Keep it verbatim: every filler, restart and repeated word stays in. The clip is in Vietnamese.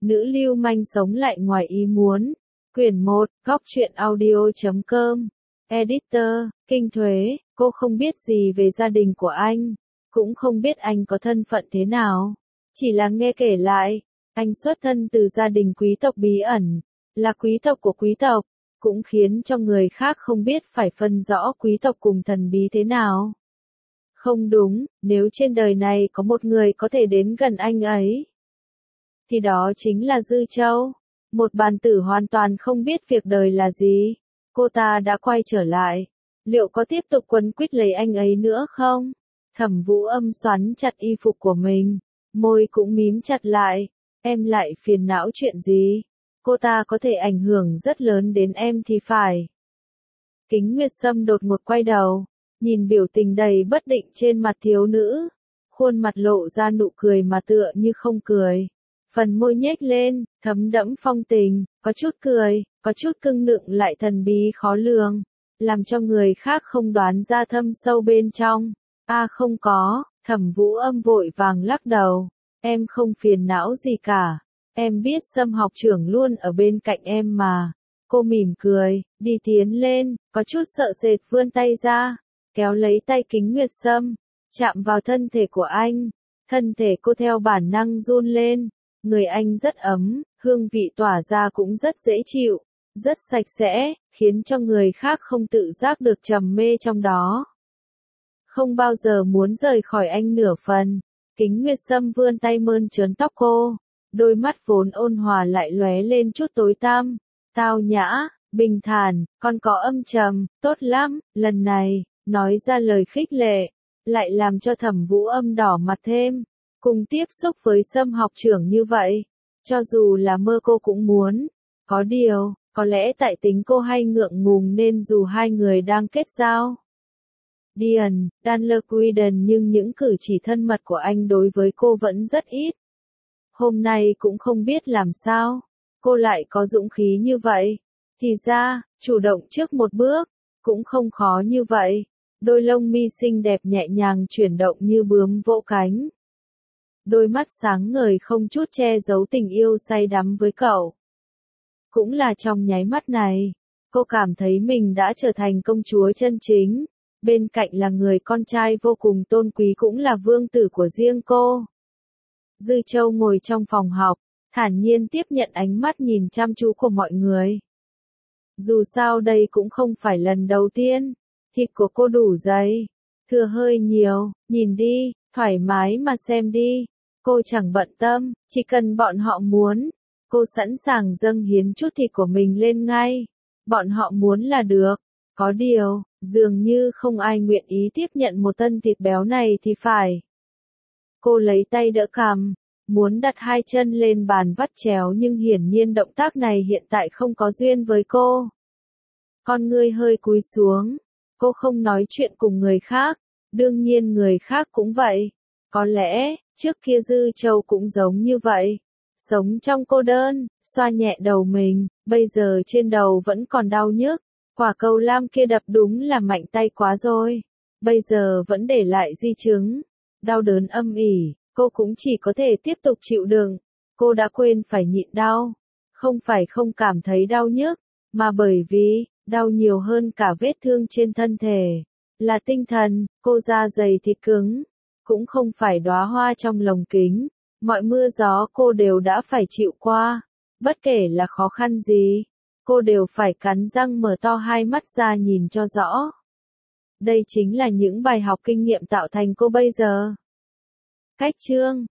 Nữ lưu manh sống lại ngoài ý muốn. Quyển một, góc truyện audio chấm com. Editor, Kinh Thuế, cô không biết gì về gia đình của anh, cũng không biết anh có thân phận thế nào. Chỉ là nghe kể lại, anh xuất thân từ gia đình quý tộc bí ẩn, là quý tộc của quý tộc, cũng khiến cho người khác không biết phải phân rõ quý tộc cùng thần bí thế nào. Không đúng, nếu trên đời này có một người có thể đến gần anh ấy, thì đó chính là Dư Châu. Một bàn tử hoàn toàn không biết việc đời là gì. Cô ta đã quay trở lại. Liệu có tiếp tục quấn quýt lấy anh ấy nữa không? Thẩm Vũ Âm xoắn chặt y phục của mình, môi cũng mím chặt lại. Em lại phiền não chuyện gì? Cô ta có thể ảnh hưởng rất lớn đến em thì phải. Kính Nguyệt Sâm đột ngột quay đầu, nhìn biểu tình đầy bất định trên mặt thiếu nữ. Khuôn mặt lộ ra nụ cười mà tựa như không cười. Phần môi nhếch lên, thấm đẫm phong tình, có chút cười, có chút cưng nựng lại thần bí khó lường, làm cho người khác không đoán ra thâm sâu bên trong. A à không có, Thẩm Vũ Âm vội vàng lắc đầu, em không phiền não gì cả, em biết Sâm học trưởng luôn ở bên cạnh em mà. Cô mỉm cười, đi tiến lên, có chút sợ sệt vươn tay ra, kéo lấy tay Kính Nguyệt Sâm, chạm vào thân thể của anh, thân thể cô theo bản năng run lên. Người anh rất ấm, hương vị tỏa ra cũng rất dễ chịu, rất sạch sẽ, khiến cho người khác không tự giác được trầm mê trong đó. Không bao giờ muốn rời khỏi anh nửa phần. Kính Nguyệt Sâm vươn tay mơn trớn tóc cô, đôi mắt vốn ôn hòa lại lóe lên chút tối tăm, tao nhã, bình thản, còn có âm trầm, tốt lắm. Lần này, nói ra lời khích lệ, lại làm cho Thẩm Vũ Âm đỏ mặt thêm. Cùng tiếp xúc với Sâm học trưởng như vậy, cho dù là mơ cô cũng muốn. Có điều, có lẽ tại tính cô hay ngượng ngùng nên dù hai người đang kết giao Dian, Danlerquiden nhưng những cử chỉ thân mật của anh đối với cô vẫn rất ít. Hôm nay cũng không biết làm sao, cô lại có dũng khí như vậy. Thì ra, chủ động trước một bước, cũng không khó như vậy. Đôi lông mi xinh đẹp nhẹ nhàng chuyển động như bướm vỗ cánh. Đôi mắt sáng ngời không chút che giấu tình yêu say đắm với cậu. Cũng là trong nháy mắt này, cô cảm thấy mình đã trở thành công chúa chân chính, bên cạnh là người con trai vô cùng tôn quý cũng là vương tử của riêng cô. Dư Châu ngồi trong phòng học, thản nhiên tiếp nhận ánh mắt nhìn chăm chú của mọi người. Dù sao đây cũng không phải lần đầu tiên, thịt của cô đủ dày, thừa hơi nhiều, nhìn đi, thoải mái mà xem đi. Cô chẳng bận tâm, chỉ cần bọn họ muốn, cô sẵn sàng dâng hiến chút thịt của mình lên ngay. Bọn họ muốn là được. Có điều, dường như không ai nguyện ý tiếp nhận một tân thịt béo này thì phải. Cô lấy tay đỡ cằm, muốn đặt hai chân lên bàn vắt chéo nhưng hiển nhiên động tác này hiện tại không có duyên với cô. Con ngươi hơi cúi xuống, cô không nói chuyện cùng người khác, đương nhiên người khác cũng vậy. Có lẽ, trước kia Dư Châu cũng giống như vậy. Sống trong cô đơn, xoa nhẹ đầu mình, bây giờ trên đầu vẫn còn đau nhức. Quả cầu lam kia đập đúng là mạnh tay quá rồi. Bây giờ vẫn để lại di chứng. Đau đớn âm ỉ, cô cũng chỉ có thể tiếp tục chịu đựng. Cô đã quên phải nhịn đau. Không phải không cảm thấy đau nhức, mà bởi vì, đau nhiều hơn cả vết thương trên thân thể. Là tinh thần, cô da dày thịt cứng. Cũng không phải đóa hoa trong lồng kính, mọi mưa gió cô đều đã phải chịu qua, bất kể là khó khăn gì, cô đều phải cắn răng mở to hai mắt ra nhìn cho rõ. Đây chính là những bài học kinh nghiệm tạo thành cô bây giờ. Cách chương